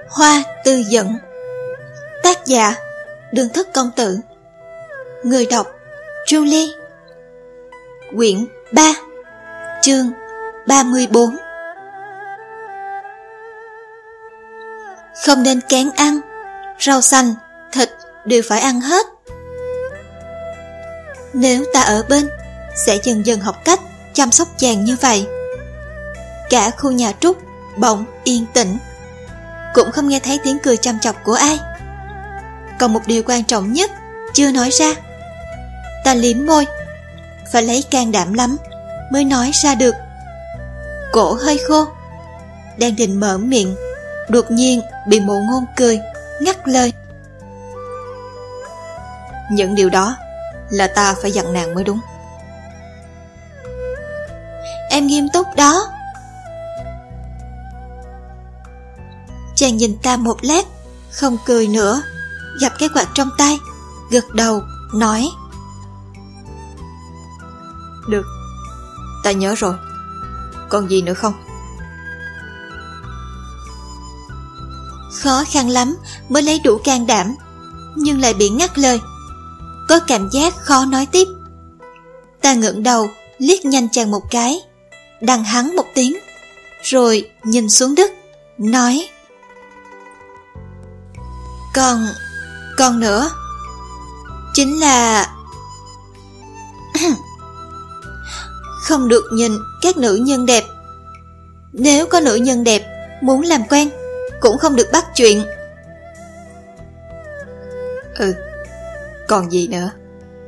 Hoa Tư Dẫn. Tác giả Đường Thất Công Tử. Người đọc Julie. Quyển 3, chương 34. Không nên kén ăn, rau xanh, thịt đều phải ăn hết. Nếu ta ở bên, sẽ dần dần học cách chăm sóc chàng như vậy. Cả khu nhà Trúc bỗng yên tĩnh, cũng không nghe thấy tiếng cười chăm chọc của ai. Còn một điều quan trọng nhất chưa nói ra. Ta liếm môi, phải lấy can đảm lắm mới nói ra được. Cổ hơi khô, đang định mở miệng, đột nhiên bị Mộ Ngôn cười ngắt lời. Những điều đó là ta phải dặn nàng mới đúng. Em nghiêm túc đó. Chàng nhìn ta một lát, không cười nữa, gặp cái quạt trong tay, gật đầu, nói: Được, ta nhớ rồi. Còn gì nữa không? Khó khăn lắm mới lấy đủ can đảm, nhưng lại bị ngắt lời. Có cảm giác khó nói tiếp. Ta ngẩng đầu liếc nhanh chàng một cái, đằng hắn một tiếng, rồi nhìn xuống đất, nói: Còn nữa. Chính là không được nhìn các nữ nhân đẹp. Nếu có nữ nhân đẹp muốn làm quen, cũng không được bắt chuyện. Còn gì nữa?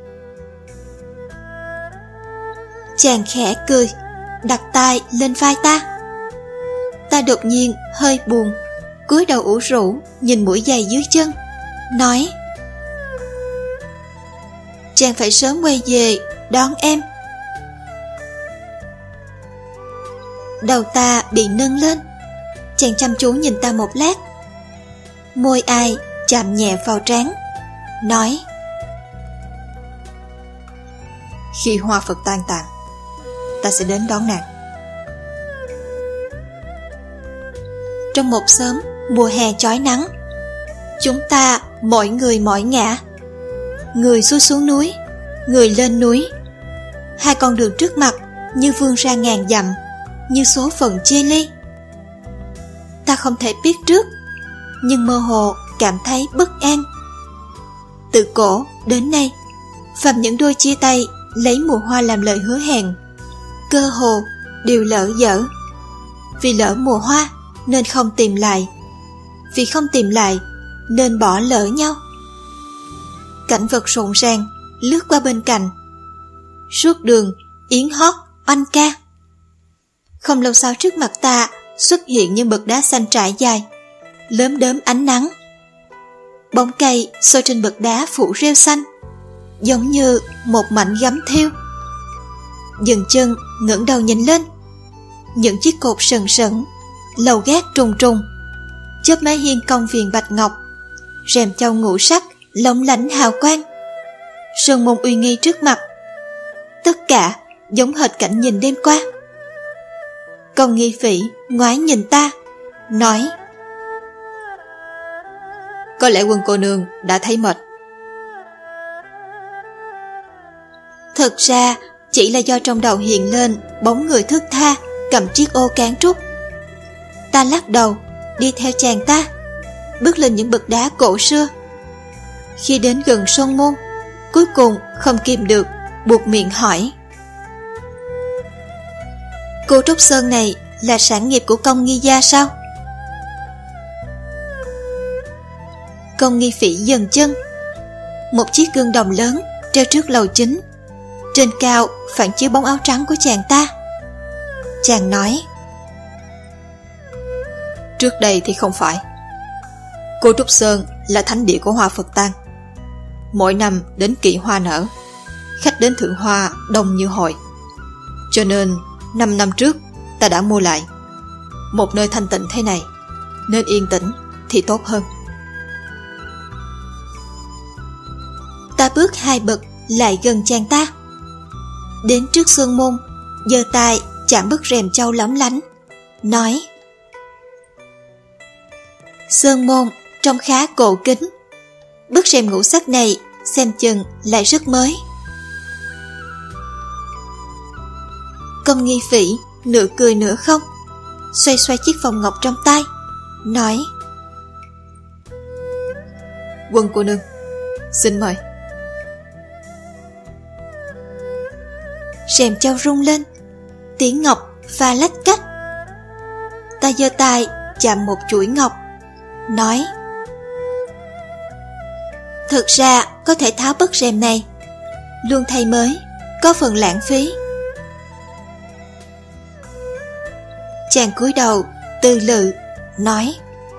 Chàng khẽ cười, đặt tay lên vai ta. Ta đột nhiên hơi buồn, cúi đầu ủ rũ nhìn mũi giày dưới chân, nói: Chàng phải sớm quay về đón em. Đầu ta bị nâng lên. Chàng chăm chú nhìn ta một lát, môi ai chạm nhẹ vào trán, nói: Khi hoa Phật tan tàn, ta sẽ đến đón nàng. Trong một sớm mùa hè chói nắng, chúng ta mỗi người mỗi ngả. Người xuôi xuống núi, người lên núi. Hai con đường trước mặt như vươn ra ngàn dặm, như số phận chia ly. Ta không thể biết trước, nhưng mơ hồ cảm thấy bất an. Từ cổ đến nay, phàm những đôi chia tay lấy mùa hoa làm lời hứa hẹn, cơ hồ đều lỡ dở. Vì lỡ mùa hoa nên không tìm lại, vì không tìm lại nên bỏ lỡ nhau. Cảnh vật rộn ràng lướt qua bên cạnh. Suốt đường yến hót oanh ca. Không lâu sau, trước mặt ta xuất hiện những bậc đá xanh trải dài, lớm đớm ánh nắng. Bóng cây soi trên bậc đá phủ rêu xanh, giống như một mảnh gấm thêu. Dừng chân ngẩng đầu nhìn lên, những chiếc cột sần sẩn, lầu gác trùng trùng, chớp mái hiên công viên bạch ngọc, rèm châu ngũ sắc lóng lánh hào quang, sơn môn uy nghi trước mặt. Tất cả giống hệt cảnh nhìn đêm qua. Công Nghi Phỉ ngoái nhìn ta, nói: Có lẽ Quân cô nương đã thấy mệt. Thật ra chỉ là do trong đầu hiện lên bóng người thướt tha cầm chiếc ô cán trúc. Ta lắc đầu, đi theo chàng ta, bước lên những bậc đá cổ xưa. Khi đến gần sơn môn, cuối cùng không kìm được, buột miệng hỏi: Cô Trúc Sơn này là sản nghiệp của Công Nghi gia sao? Công Nghi Phỉ dừng chân. Một chiếc gương đồng lớn treo trước lầu chính, trên cao phản chiếu bóng áo trắng của chàng ta. Chàng nói: Trước đây thì không phải. Cô Trúc Sơn là thánh địa của hoa Phật tang. Mỗi năm đến kỵ hoa nở, khách đến thưởng hoa đông như hội. Cho nên 5 năm trước ta đã mua lại. Một nơi thanh tịnh thế này, nên yên tĩnh thì tốt hơn. Ta bước 2 bậc lại gần chàng ta, đến trước sơn môn, giơ tay chạm bức rèm châu lóng lánh, nói: Sơn môn trông khá cổ kính. Bức rèm ngũ sắc này xem chừng lại rất mới. Công Nghi Phỉ nửa cười nửa không, xoay xoay chiếc vòng ngọc trong tay, nói: Quân cô nương, xin mời. Rèm trao rung lên, tiếng ngọc pha lách cách. Ta giơ tay chạm một chuỗi ngọc, nói: Thực ra có thể tháo bức rèm này, luôn thay mới có phần lãng phí. Chàng cúi đầu tư lự, nói: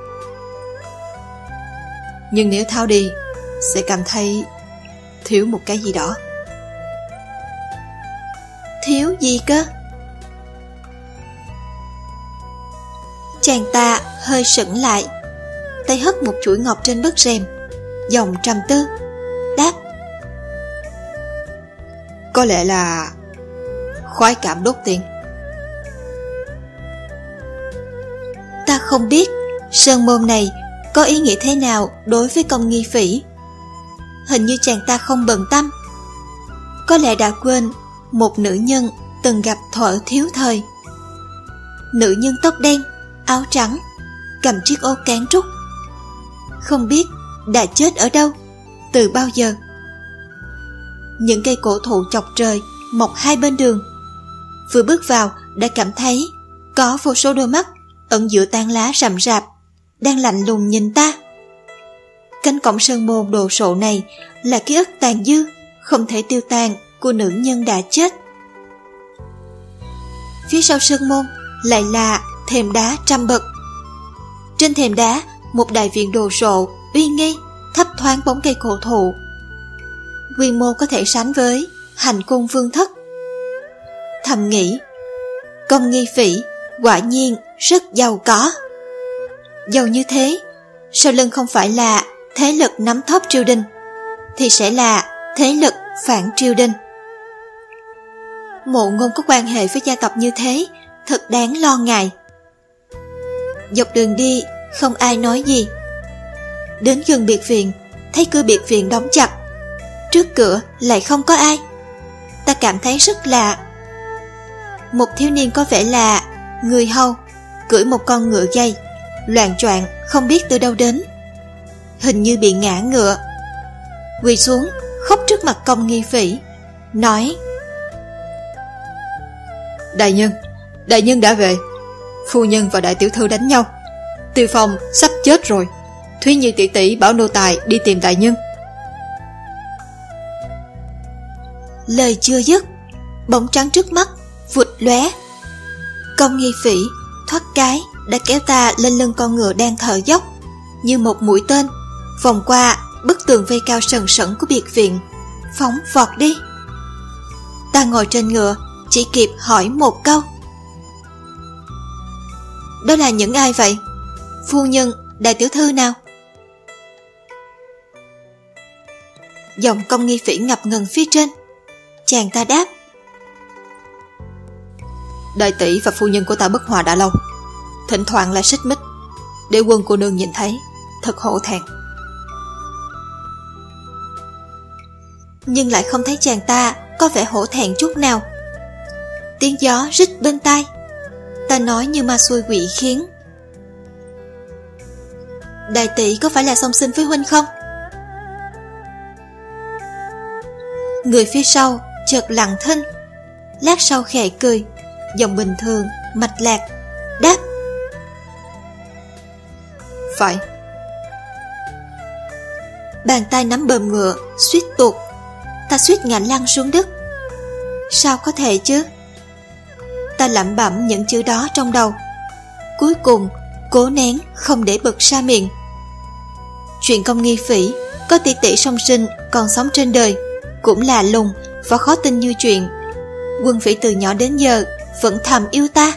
Nhưng nếu tháo đi sẽ cảm thấy thiếu một cái gì đó. Thiếu gì cơ? Chàng ta hơi sững lại, tay hất một chuỗi ngọc trên bức rèm, giọng trầm tư, đáp: Có lẽ là khoái cảm đốt tiền. Ta không biết sơn môn này có ý nghĩa thế nào đối với Công Nghi Phỉ. Hình như chàng ta không bận tâm, có lẽ đã quên một nữ nhân từng gặp thuở thiếu thời. Nữ nhân tóc đen, áo trắng, cầm chiếc ô cán trúc, không biết đã chết ở đâu, từ bao giờ. Những cây cổ thụ chọc trời mọc hai bên đường, vừa bước vào đã cảm thấy có vô số đôi mắt ẩn giữa tán lá rậm rạp đang lạnh lùng nhìn ta. Cánh cổng sơn môn đồ sộ này là ký ức tàn dư không thể tiêu tan của nữ nhân đã chết. Phía sau sơn môn lại là thềm đá trăm bậc. Trên thềm đá một đại viện đồ sộ uy nghi thấp thoáng bóng cây cổ thụ, quy mô có thể sánh với hành cung vương thất. Thầm nghĩ, Công Nghi Phỉ quả nhiên rất giàu có. Giàu như thế, sau lưng không phải là thế lực nắm thóp triều đình, thì sẽ là thế lực phản triều đình. Mộ Ngôn có quan hệ với gia tộc như thế, thật đáng lo ngại. Dọc đường đi không ai nói gì. Đến gần biệt viện, thấy cửa biệt viện đóng chặt, trước cửa lại không có ai. Ta cảm thấy rất lạ. Một thiếu niên có vẻ là người hầu, cưỡi một con ngựa dây, loạng choạng không biết từ đâu đến, hình như bị ngã ngựa, quỳ xuống khóc trước mặt Công Nghi Phỉ, nói: Đại nhân đã về. Phu nhân và đại tiểu thư đánh nhau, Tiêu Phong sắp chết rồi. Thúy Như tỷ tỷ bảo nô tài đi tìm đại nhân. Lời chưa dứt, bóng trắng trước mắt vụt lóe. Công Nghi Phỉ thoát cái đã kéo ta lên lưng con ngựa đang thở dốc, như một mũi tên vòng qua bức tường vây cao sần sẩn của biệt viện, phóng vọt đi. Ta ngồi trên ngựa chỉ kịp hỏi một câu: Đó là những ai vậy? Phu nhân, đại tiểu thư nào? Giọng Công Nghi Phỉ ngập ngừng phía trên. Chàng ta đáp: Đại tỷ và phu nhân của ta bất hòa đã lâu, thỉnh thoảng lại xích mích, để Quân cô nương nhìn thấy thật hổ thẹn. Nhưng lại không thấy chàng ta có vẻ hổ thẹn chút nào. Tiếng gió rít bên tai. Ta nói như ma xui quỷ khiến: Đại tỷ có phải là song sinh với huynh không? Người phía sau chợt lặng thinh, lát sau khẽ cười, giọng bình thường mạch lạc, đáp: Phải. Bàn tay nắm bờm ngựa suýt tuột, ta suýt ngã lăn xuống đất. Sao có thể chứ? Ta lẩm bẩm những chữ đó trong đầu, cuối cùng cố nén không để bật ra miệng. Chuyện Công Nghi Phỉ có tỷ tỷ song sinh còn sống trên đời cũng là lùng và khó tin như chuyện Quân Phỉ từ nhỏ đến giờ vẫn thầm yêu ta.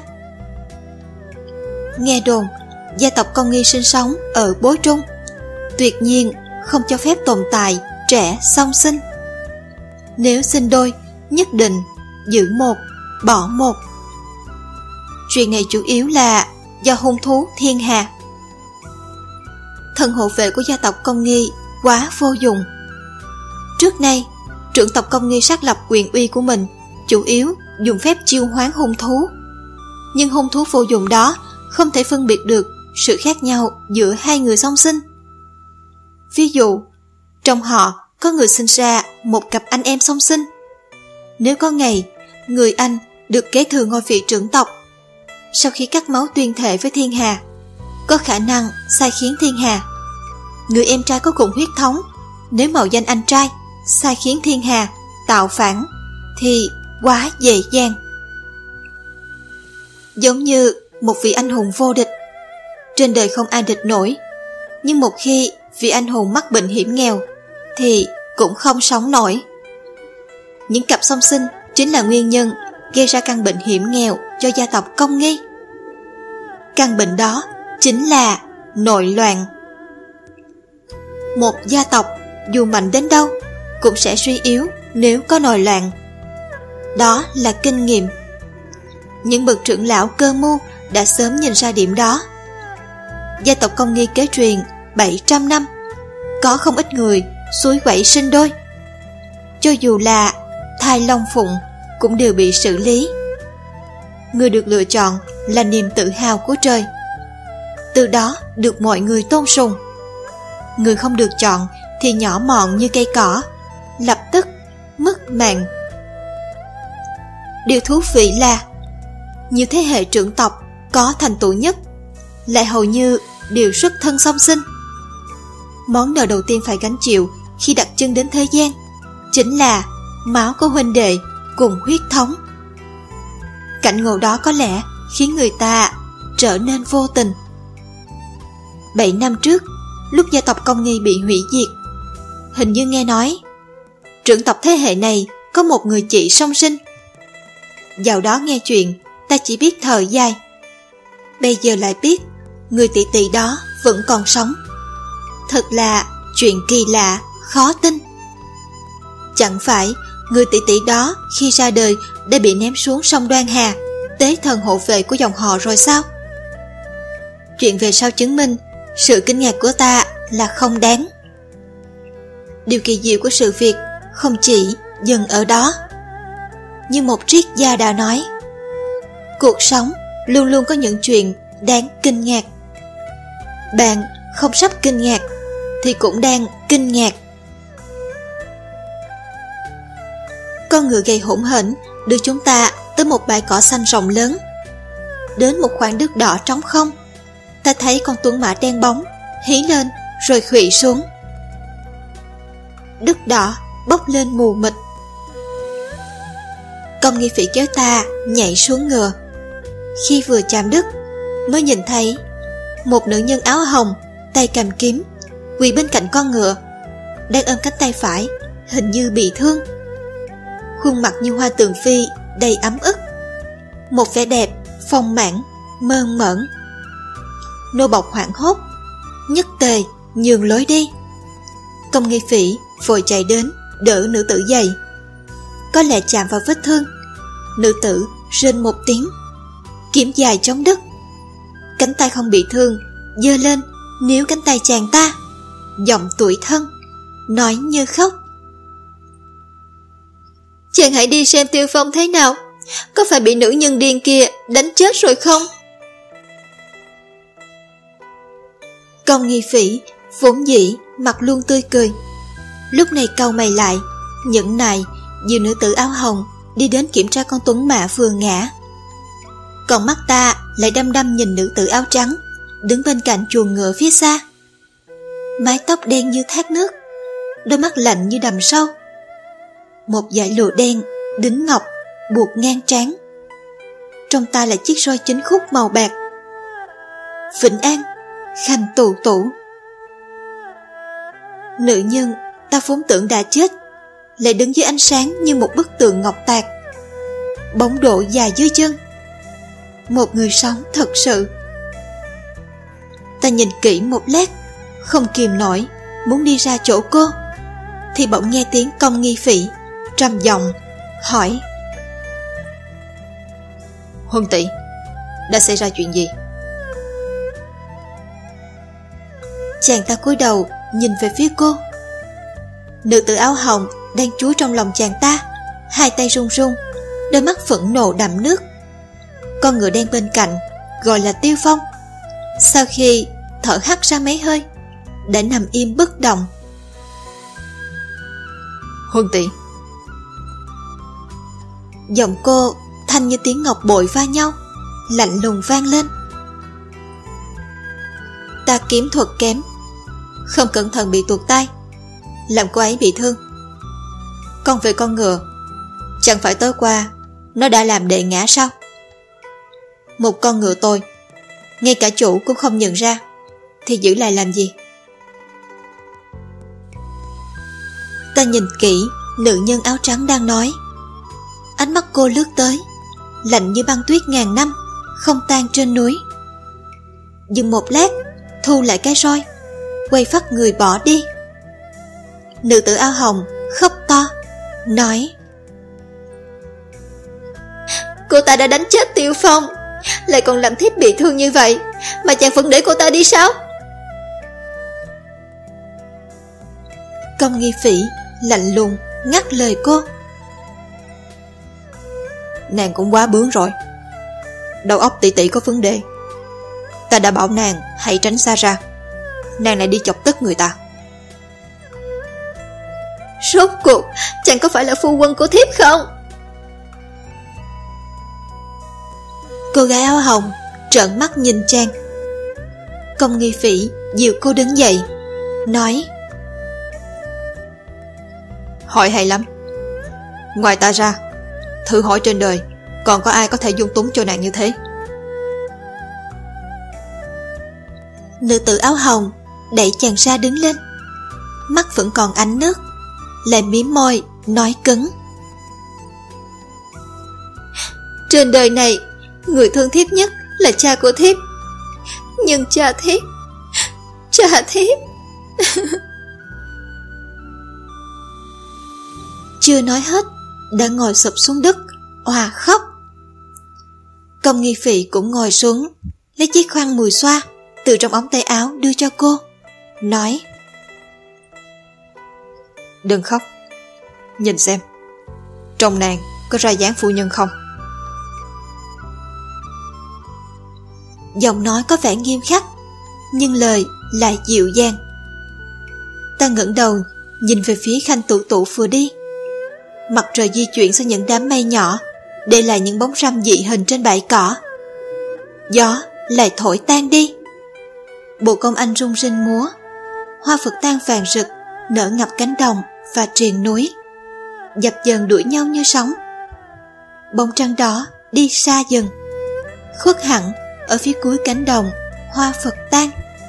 Nghe đồn gia tộc Công Nghi sinh sống ở Bối Trung, tuyệt nhiên không cho phép tồn tại trẻ song sinh. Nếu sinh đôi, nhất định giữ một, bỏ một. Chuyện này chủ yếu là do hung thú thiên hà. thần hộ vệ của gia tộc Công Nghi quá vô dụng. Trước nay, trưởng tộc Công Nghi xác lập quyền uy của mình chủ yếu dùng phép chiêu hoán hung thú. Nhưng hung thú vô dụng đó không thể phân biệt được sự khác nhau giữa hai người song sinh. Ví dụ, trong họ có người sinh ra một cặp anh em song sinh. Nếu có ngày người anh được kế thừa ngôi vị trưởng tộc, sau khi cắt máu tuyên thệ với thiên hà, có khả năng sai khiến thiên hà. Người em trai có cùng huyết thống, nếu mạo danh anh trai sai khiến thiên hà tạo phản thì quá dễ dàng. Giống như một vị anh hùng vô địch, trên đời không ai địch nổi, nhưng một khi vị anh hùng mắc bệnh hiểm nghèo thì cũng không sống nổi. Những cặp song sinh chính là nguyên nhân gây ra căn bệnh hiểm nghèo cho gia tộc Công Nghi. Căn bệnh đó chính là nội loạn. Một gia tộc dù mạnh đến đâu cũng sẽ suy yếu nếu có nội loạn. Đó là kinh nghiệm. Những bậc trưởng lão cơ mưu đã sớm nhìn ra điểm đó. Gia tộc Công Nghi kế truyền 700 năm, có không ít người suối quẩy sinh đôi. Cho dù là thai long phụng cũng đều bị xử lý. Người được lựa chọn là niềm tự hào của trời, từ đó được mọi người tôn sùng. Người không được chọn thì nhỏ mọn như cây cỏ, lập tức mất mạng. Điều thú vị là nhiều thế hệ trưởng tộc có thành tựu nhất lại hầu như đều xuất thân song sinh. Món nợ đầu tiên phải gánh chịu khi đặt chân đến thế gian chính là máu của huynh đệ cùng huyết thống. Cảnh ngộ đó có lẽ khiến người ta trở nên vô tình. 7 năm trước, lúc gia tộc Công Nghi bị hủy diệt, hình như nghe nói trưởng tộc thế hệ này có một người chị song sinh. Dạo đó nghe chuyện, ta chỉ biết thở dài. Bây giờ lại biết người tỷ tỷ đó vẫn còn sống. Thật là chuyện kỳ lạ, khó tin. Chẳng phải người tỷ tỷ đó khi ra đời đã bị ném xuống sông Đoan Hà, tế thần hộ vệ của dòng họ rồi sao? Chuyện về sau chứng minh sự kinh ngạc của ta là không đáng. Điều kỳ diệu của sự việc không chỉ dừng ở đó. Như một triết gia đã nói, cuộc sống luôn luôn có những chuyện đáng kinh ngạc. Bạn không sắp kinh ngạc thì cũng đang kinh ngạc. Con ngựa gầy hỗn hển đưa chúng ta tới một bãi cỏ xanh rộng lớn. Đến một khoảng đất đỏ trống không, ta thấy con tuấn mã đen bóng hí lên rồi khuỵu xuống. Đất đỏ bốc lên mù mịt. Công Nghi Phỉ kéo ta nhảy xuống ngựa. Khi vừa chạm đất mới nhìn thấy một nữ nhân áo hồng, tay cầm kiếm, quỳ bên cạnh con ngựa, đang ôm cánh tay phải, hình như bị thương. Khuôn mặt như hoa tường phi, đầy ấm ức, một vẻ đẹp phong mãn mơn mởn. Nô bộc hoảng hốt, nhất tề nhường lối đi. Công Nghi Phỉ vội chạy đến đỡ nữ tử dậy. Có lẽ chạm vào vết thương, nữ tử rên một tiếng, kiếm dài chống đất. Cánh tay không bị thương giơ lên níu cánh tay chàng ta, giọng tủi thân nói như khóc: chàng hãy đi xem Tiêu Phong thế nào, có phải bị nữ nhân điên kia đánh chết rồi không? Công Nghi Phỉ vốn dĩ mặt luôn tươi cười, lúc này cau mày lại, nhẫn nại dìu nữ tử áo hồng đi đến kiểm tra con tuấn mã vừa ngã. Còn mắt ta lại đăm đăm nhìn nữ tử áo trắng đứng bên cạnh chuồng ngựa phía xa. Mái tóc đen như thác nước, đôi mắt lạnh như đầm sâu, một dải lụa đen đính ngọc buộc ngang trán. Trong ta là chiếc roi chính khúc màu bạc. Vĩnh An, Khanh Tù Tủ. Nữ nhân ta vốn tưởng đã chết, lại đứng dưới ánh sáng như một bức tượng ngọc tạc, bóng độ dài dưới chân. Một người sống thật sự. Ta nhìn kỹ một lát, không kìm nổi muốn đi ra chỗ cô, thì bỗng nghe tiếng Công Nghi Phỉ trầm giọng hỏi: Huân tỷ, đã xảy ra chuyện gì? Chàng ta cúi đầu nhìn về phía cô. Nữ tử áo hồng đang chúa trong lòng chàng ta, hai tay run run, đôi mắt phẫn nộ đẫm nước. Con ngựa đen bên cạnh gọi là Tiêu Phong, sau khi thở hắt ra mấy hơi đã nằm im bất động. Huân tỷ. Giọng cô thanh như tiếng ngọc bội va nhau, lạnh lùng vang lên. Ta kiếm thuật kém, không cẩn thận bị tuột tay, làm cô ấy bị thương. Còn về con ngựa, chẳng phải tối qua nó đã làm đệ ngã sao? Một con ngựa tôi, ngay cả chủ cũng không nhận ra, thì giữ lại làm gì? Ta nhìn kỹ nữ nhân áo trắng đang nói. Ánh mắt cô lướt tới, lạnh như băng tuyết ngàn năm, không tan trên núi. Dừng một lát, thu lại cái roi, quay phắt người bỏ đi. Nữ tử áo hồng khóc to, nói: Cô ta đã đánh chết Tiêu Phong, lại còn làm thiếp bị thương như vậy, mà chàng vẫn để cô ta đi sao? Công Nghi Phỉ lạnh lùng ngắt lời cô. Nàng cũng quá bướng rồi, đầu óc tỷ tỷ có vấn đề. Ta đã bảo nàng hãy tránh xa ra, nàng lại đi chọc tức người ta. Rốt cuộc chàng có phải là phu quân của thiếp không? Cô gái áo hồng trợn mắt nhìn chàng. Công Nghi Phỉ dìu cô đứng dậy, nói: Hỏi hay lắm. Ngoài ta ra, thử hỏi trên đời còn có ai có thể dung túng cho nàng như thế? Nữ tử áo hồng đẩy chàng ra đứng lên, mắt vẫn còn ánh nước, lại mím môi nói cứng: Trên đời này, người thương thiếp nhất là cha của thiếp. Nhưng cha thiếp Chưa nói hết, đã ngồi sụp xuống đất, òa khóc. Công Nghi Phỉ cũng ngồi xuống, lấy chiếc khăn mùi xoa từ trong ống tay áo đưa cho cô, nói: Đừng khóc, nhìn xem, trong nàng có ra dáng phu nhân không? Giọng nói có vẻ nghiêm khắc, nhưng lời lại dịu dàng. Ta ngẩng đầu nhìn về phía Khanh Tụ Tụ vừa đi. Mặt trời di chuyển sau những đám mây nhỏ, để lại những bóng râm dị hình trên bãi cỏ. Gió lại thổi tan đi. Bộ công anh rung rinh múa, hoa phật tan vàng rực nở ngập cánh đồng và triền núi, dập dần đuổi nhau như sóng. Bóng trăng đó đi xa dần, khuất hẳn ở phía cuối cánh đồng hoa phật tan.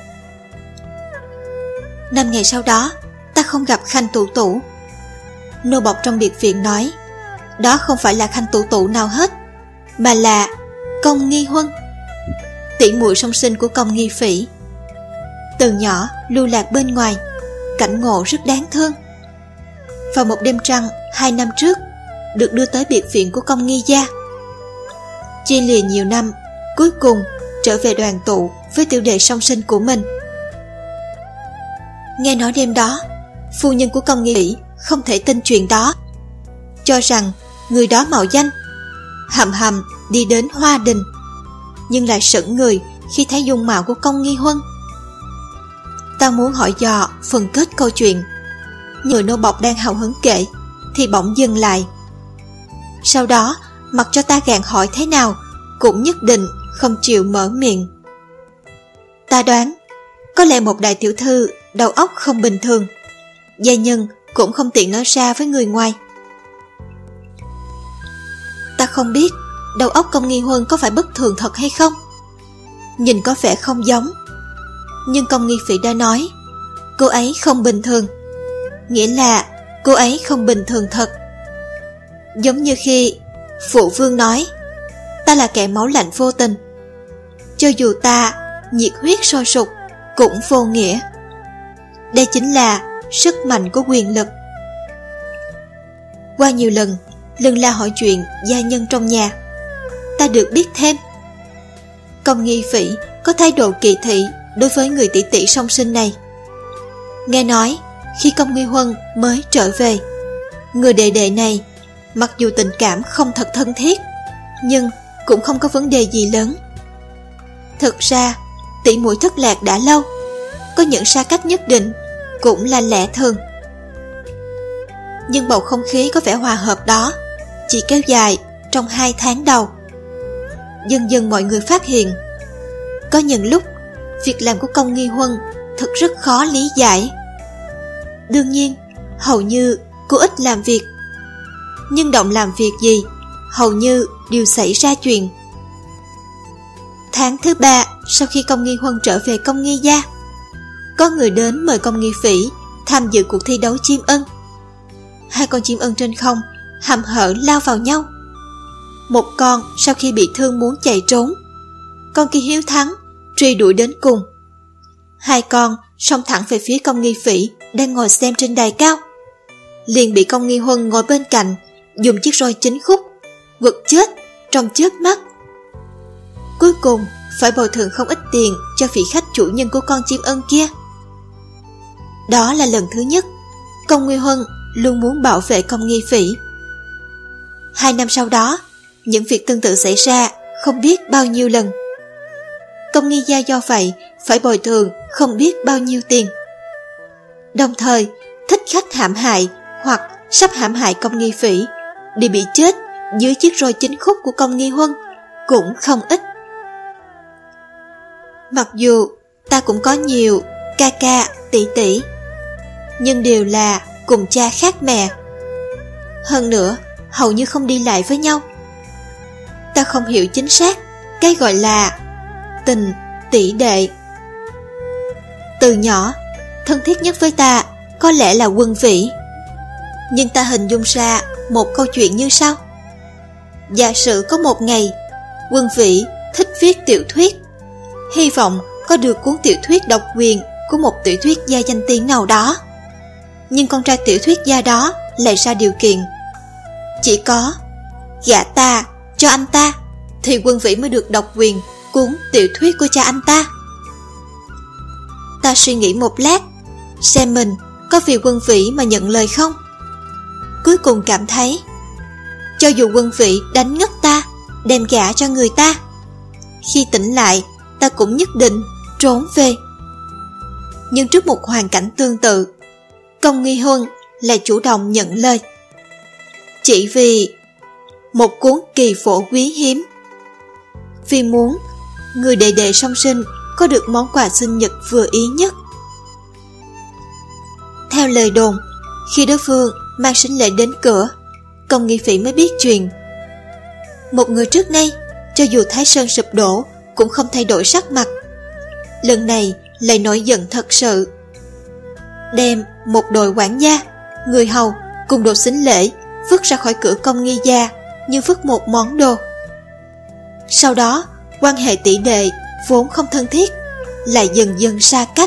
5 ngày sau đó, ta không gặp Khanh Tụ Tụ. Nô bộc trong biệt viện nói đó không phải là Khanh Tụ Tụ nào hết, mà là Công Nghi Huân, tỷ muội song sinh của Công Nghi Phỉ. Từ nhỏ lưu lạc bên ngoài, cảnh ngộ rất đáng thương. Vào một đêm trăng 2 năm trước, được đưa tới biệt viện của Công Nghi gia. Chia lìa nhiều năm, cuối cùng trở về đoàn tụ với tiểu đệ song sinh của mình. Nghe nói đêm đó, phu nhân của Công Nghi Phỉ không thể tin chuyện đó, cho rằng người đó mạo danh, hầm hầm đi đến Hoa Đình, nhưng lại sững người khi thấy dung mạo của Công Nghi Huân. Ta muốn hỏi dò phần kết câu chuyện, người nô bộc đang hào hứng kể thì bỗng dừng lại. Sau đó mặc cho ta gạn hỏi thế nào cũng nhất định không chịu mở miệng. Ta đoán có lẽ một đại tiểu thư đầu óc không bình thường, gia nhân cũng không tiện nói ra với người ngoài. Ta không biết đầu óc Công Nghi Huân có phải bất thường thật hay không, nhìn có vẻ không giống, nhưng Công Nghi Phỉ đã nói cô ấy không bình thường, nghĩa là cô ấy không bình thường thật. Giống như khi phụ vương nói ta là kẻ máu lạnh vô tình, cho dù ta nhiệt huyết sôi sục cũng vô nghĩa. Đây chính là sức mạnh của quyền lực. Qua nhiều lần lân la hỏi chuyện gia nhân trong nhà, ta được biết thêm Công Nghi Phỉ có thái độ kỳ thị đối với người tỷ tỷ song sinh này. Nghe nói khi Công Nghi Huân mới trở về, người đệ đệ này mặc dù tình cảm không thật thân thiết, nhưng cũng không có vấn đề gì lớn. Thực ra tỷ muội thất lạc đã lâu, có những xa cách nhất định cũng là lẽ thường. Nhưng bầu không khí có vẻ hòa hợp đó chỉ kéo dài trong 2 tháng đầu. Dần dần mọi người phát hiện, có những lúc việc làm của Công Nghi Huân thật rất khó lý giải. Đương nhiên, hầu như cô ít làm việc, nhưng động làm việc gì, hầu như đều xảy ra chuyện. Tháng thứ 3 sau khi Công Nghi Huân trở về Công Nghi gia, có người đến mời Công Nghi Phỉ tham dự cuộc thi đấu chim ưng. 2 con chim ưng trên không hăm hở lao vào nhau. Một con sau khi bị thương muốn chạy trốn, con kia hiếu thắng truy đuổi đến cùng. 2 con xông thẳng về phía Công Nghi Phỉ đang ngồi xem trên đài cao, liền bị Công Nghi Huân ngồi bên cạnh dùng chiếc roi 9 khúc quật chết trong chớp mắt. Cuối cùng phải bồi thường không ít tiền cho vị khách chủ nhân của con chim ưng kia. Đó là lần thứ nhất Công Nghi Huân luôn muốn bảo vệ Công Nghi Phỉ. 2 năm sau đó, những việc tương tự xảy ra không biết bao nhiêu lần. Công Nghi gia do vậy phải bồi thường không biết bao nhiêu tiền. Đồng thời, thích khách hãm hại hoặc sắp hãm hại Công Nghi Phỉ đều bị chết dưới chiếc roi 9 khúc của Công Nghi Huân cũng không ít. Mặc dù ta cũng có nhiều ca ca, tỷ tỷ, nhưng đều là cùng cha khác mẹ. Hơn nữa, hầu như không đi lại với nhau. Ta không hiểu chính xác cái gọi là tình tỷ đệ. Từ nhỏ, thân thiết nhất với ta có lẽ là Quân Vĩ. Nhưng ta hình dung ra một câu chuyện như sau. Giả sử có một ngày, Quân Vĩ thích viết tiểu thuyết, hy vọng có được cuốn tiểu thuyết độc quyền của một tiểu thuyết gia danh tiếng nào đó. Nhưng con trai tiểu thuyết gia đó lại ra điều kiện, chỉ có gả ta cho anh ta thì Quân Vĩ mới được độc quyền cuốn tiểu thuyết của cha anh ta. Ta suy nghĩ một lát, xem mình có vì Quân Vĩ mà nhận lời không. Cuối cùng cảm thấy, cho dù Quân Vĩ đánh ngất ta, đem gả cho người ta, khi tỉnh lại ta cũng nhất định trốn về. Nhưng trước một hoàn cảnh tương tự, Công Nghi Huân lại chủ động nhận lời, chỉ vì một cuốn kỳ phổ quý hiếm, vì muốn người đệ đệ song sinh có được món quà sinh nhật vừa ý nhất. Theo lời đồn, khi đối phương mang sính lễ đến cửa, Công Nghi Phỉ mới biết chuyện. Một người trước nay, cho dù Thái Sơn sụp đổ cũng không thay đổi sắc mặt, lần này lại nổi giận thật sự, đem một đội quản gia, người hầu cùng đồ sính lễ vứt ra khỏi cửa Công Nghi gia như vứt một món đồ. Sau đó, quan hệ tỷ đệ vốn không thân thiết lại dần dần xa cách.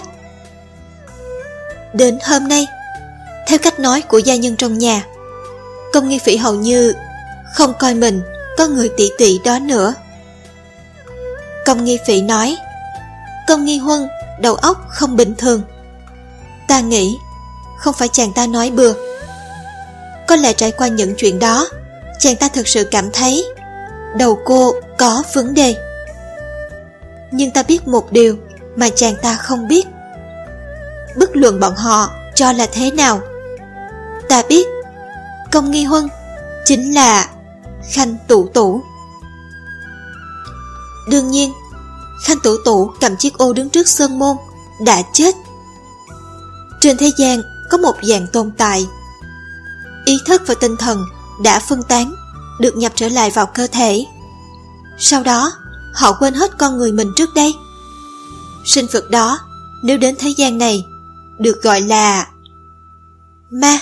Đến hôm nay, theo cách nói của gia nhân trong nhà, Công Nghi Phỉ hầu như không coi mình có người tỷ tỷ đó nữa. Công Nghi Phỉ nói, Công Nghi Huân đầu óc không bình thường. Ta nghĩ không phải chàng ta nói bừa. Có lẽ trải qua những chuyện đó, chàng ta thực sự cảm thấy đầu cô có vấn đề. Nhưng ta biết một điều mà chàng ta không biết. Bất luận bọn họ cho là thế nào, ta biết Công Nghi Huân chính là Khanh Tủ Tủ. Đương nhiên, Khanh Tủ Tủ cầm chiếc ô đứng trước sơn môn đã chết. Trên thế gian có một dạng tồn tại, ý thức và tinh thần đã phân tán, được nhập trở lại vào cơ thể. Sau đó, họ quên hết con người mình trước đây. Sinh vật đó, nếu đến thế gian này, được gọi là ma.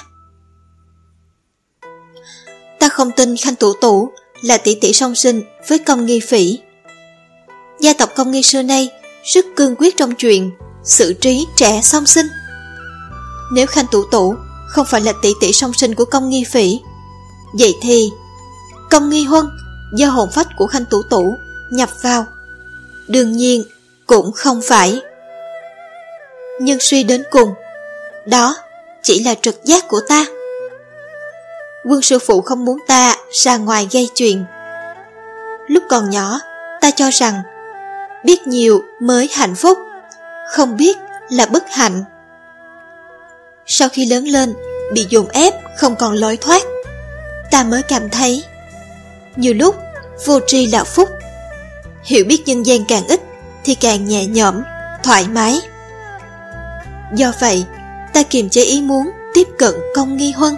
Ta không tin Khanh Tủ Tủ là tỷ tỷ song sinh với Công Nghi Phỉ. Gia tộc Công Nghi xưa nay rất cương quyết trong chuyện xử trí trẻ song sinh. Nếu Khanh Tủ Tủ không phải là tỷ tỷ song sinh của Công Nghi Phỉ, vậy thì Công Nghi Huân do hồn phách của Khanh Tủ Tủ nhập vào, đương nhiên cũng không phải. Nhưng suy đến cùng, đó chỉ là trực giác của ta. Quân sư phụ không muốn ta ra ngoài gây chuyện. Lúc còn nhỏ, ta cho rằng biết nhiều mới hạnh phúc, không biết là bất hạnh. Sau khi lớn lên, bị dồn ép không còn lối thoát, ta mới cảm thấy nhiều lúc vô tri là phúc. Hiểu biết nhân gian càng ít thì càng nhẹ nhõm, thoải mái. Do vậy, ta kiềm chế ý muốn tiếp cận Công Nghi Huân.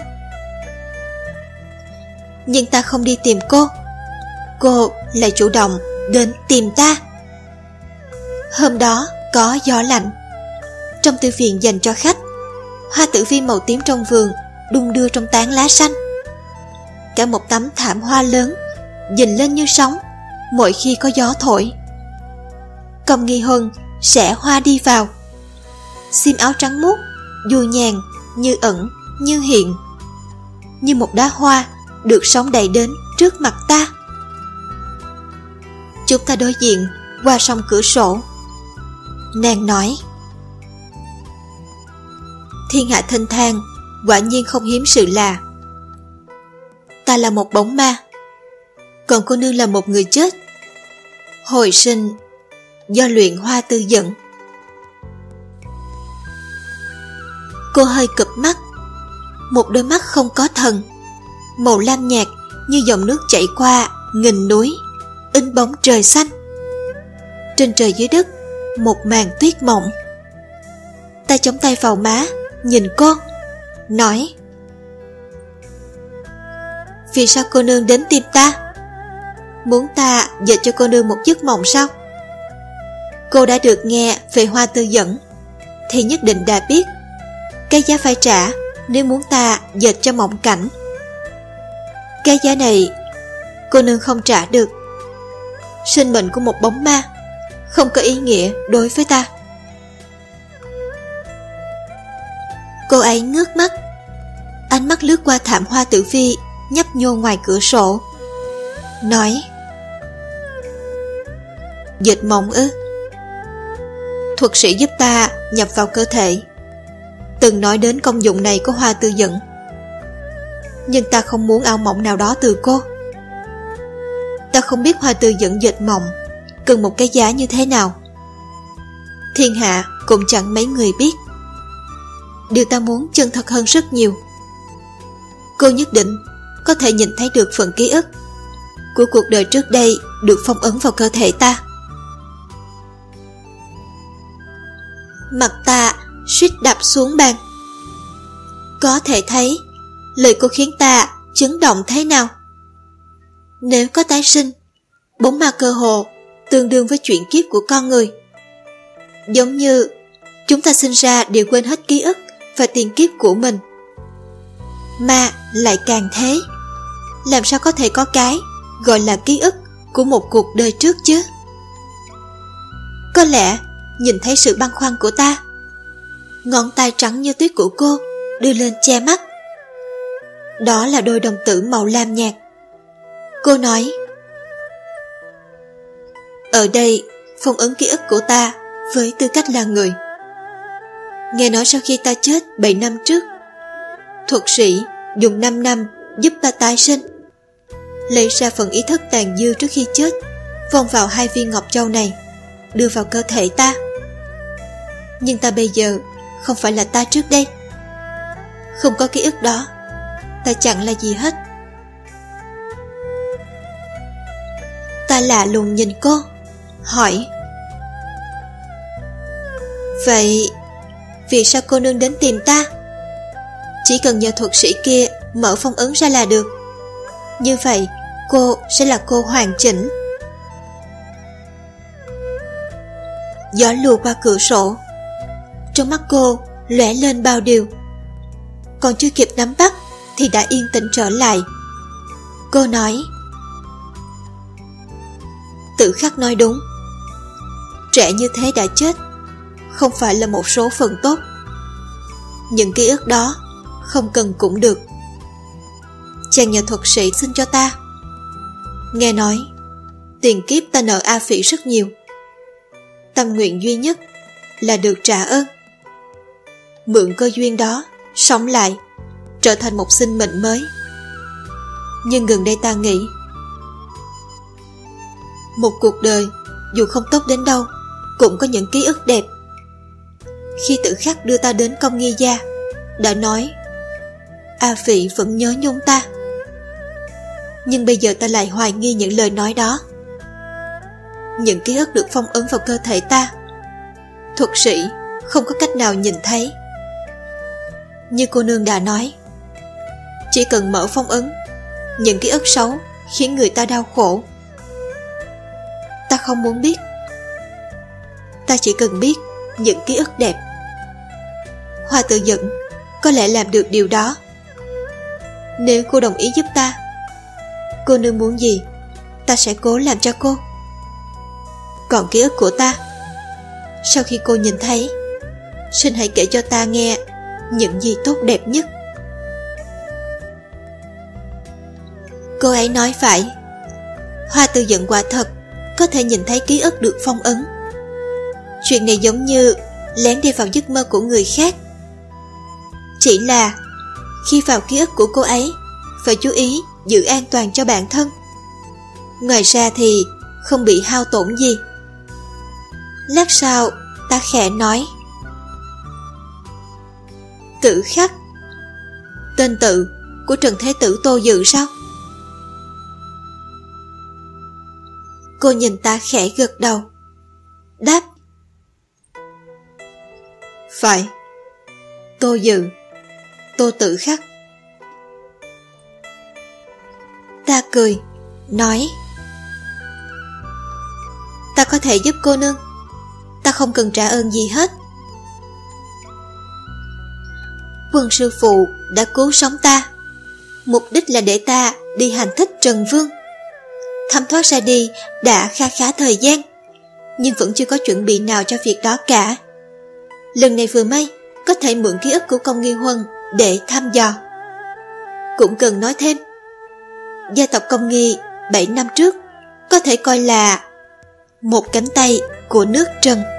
Nhưng ta không đi tìm cô lại chủ động đến tìm ta. Hôm đó có gió lạnh. Trong tư viện dành cho khách, hoa tử vi màu tím trong vườn đung đưa trong tán lá xanh. Cả một tấm thảm hoa lớn dình lên như sóng mỗi khi có gió thổi. Công Nghi Huân xẻ hoa đi vào. Xiêm áo trắng muốt, du nhàn, như ẩn, như hiện, như một đóa hoa được sóng đẩy đến trước mặt ta. Chúng ta đối diện qua song cửa sổ. Nàng nói: thiên hạ thênh thang, quả nhiên không hiếm sự lạ. Ta là một bóng ma, còn cô nương là một người chết, hồi sinh do luyện hoa tư dẫn. Cô hơi cụp mắt, một đôi mắt không có thần, màu lam nhạt như dòng nước chảy qua nghìn núi, in bóng trời xanh. Trên trời dưới đất, một màn tuyết mộng. Ta chống tay vào má, nhìn cô, nói: vì sao cô nương đến tìm ta? Muốn ta dệt cho cô nương một giấc mộng sao? Cô đã được nghe về hoa tư dẫn thì nhất định đã biết cái giá phải trả nếu muốn ta dệt cho mộng cảnh. Cái giá này cô nương không trả được. Sinh mệnh của một bóng ma không có ý nghĩa đối với ta. Cô ấy ngước mắt, ánh mắt lướt qua thảm hoa tử vi nhấp nhô ngoài cửa sổ, nói: dệt mộng ư? Thuật sĩ giúp ta nhập vào cơ thể, từng nói đến công dụng này của hoa tư dẫn. Nhưng ta không muốn ảo mộng nào đó từ cô. Ta không biết hoa tư dẫn dệt mộng cần một cái giá như thế nào. Thiên hạ cũng chẳng mấy người biết. Điều ta muốn chân thật hơn rất nhiều. Cô nhất định có thể nhìn thấy được phần ký ức của cuộc đời trước đây được phong ấn vào cơ thể ta. Mặt ta suýt đập xuống bàn. Có thể thấy lời cô khiến ta chấn động thế nào. Nếu có tái sinh, bóng ma cơ hồ tương đương với chuyển kiếp của con người. Giống như chúng ta sinh ra đều quên hết ký ức và tiền kiếp của mình. Ma lại càng thế. Làm sao có thể có cái gọi là ký ức của một cuộc đời trước chứ? Có lẽ nhìn thấy sự băn khoăn của ta, ngón tay trắng như tuyết của cô đưa lên che mắt. Đó là đôi đồng tử màu lam nhạt. Cô nói: ở đây phong ấn ký ức của ta với tư cách là người. Nghe nói sau khi ta chết 7 năm trước, thuật sĩ dùng 5 năm giúp ta tái sinh, lấy ra phần ý thức tàn dư trước khi chết, vòng vào 2 viên ngọc châu này, đưa vào cơ thể ta. Nhưng ta bây giờ không phải là ta trước đây. Không có ký ức đó, ta chẳng là gì hết. Ta lạ lùng nhìn cô, hỏi: vậy vì sao cô nương đến tìm ta? Chỉ cần nhờ thuật sĩ kia mở phong ấn ra là được. Như vậy cô sẽ là cô hoàn chỉnh. Gió lùa qua cửa sổ. Trong mắt cô lóe lên bao điều. Còn chưa kịp nắm bắt thì đã yên tĩnh trở lại. Cô nói: Tử Khắc nói đúng. Trẻ như thế đã chết không phải là một số phận tốt. Những ký ức đó không cần cũng được. Chàng nhờ thuật sĩ xin cho ta. Nghe nói tiền kiếp ta nợ A Phỉ rất nhiều. Tâm nguyện duy nhất là được trả ơn. mượn cơ duyên đó sống lại, trở thành một sinh mệnh mới. Nhưng gần đây ta nghĩ, một cuộc đời dù không tốt đến đâu cũng có những ký ức đẹp. Khi Tử Khắc đưa ta đến Công Nghi gia, đã nói A Phỉ vẫn nhớ nhung ta. Nhưng bây giờ ta lại hoài nghi những lời nói đó. Những ký ức được phong ấn vào cơ thể ta, thuật sĩ không có cách nào nhìn thấy. Như cô nương đã nói, chỉ cần mở phong ấn, những ký ức xấu khiến người ta đau khổ. Ta không muốn biết. Ta chỉ cần biết những ký ức đẹp. Hoa Tự Dận có lẽ làm được điều đó. Nếu cô đồng ý giúp ta, cô nương muốn gì ta sẽ cố làm cho cô. Còn ký ức của ta, sau khi cô nhìn thấy, xin hãy kể cho ta nghe những gì tốt đẹp nhất. Cô ấy nói phải. Hoa Tự Dận quả thật có thể nhìn thấy ký ức được phong ấn. Chuyện này giống như lén đi vào giấc mơ của người khác. Chỉ là khi vào ký ức của cô ấy, phải chú ý giữ an toàn cho bản thân. Ngoài ra thì không bị hao tổn gì. Lát sau ta khẽ nói, Tử Khắc, tên tự của Trần Thế Tử Tô Dự sao? Cô nhìn ta khẽ gật đầu, đáp, phải, Tô Dự, Tô Tử Khắc. Ta cười, nói, ta có thể giúp cô nương, ta không cần trả ơn gì hết. Quân sư phụ đã cứu sống ta, mục đích là để ta đi hành thích Trần Vương. Thấm thoát ra đi đã khá thời gian, nhưng vẫn chưa có chuẩn bị nào cho việc đó cả. Lần này vừa may có thể mượn ký ức của Công Nghi Huân để thăm dò. Cũng cần nói thêm, gia tộc Công Nghi 7 năm trước có thể coi là một cánh tay của nước Trần.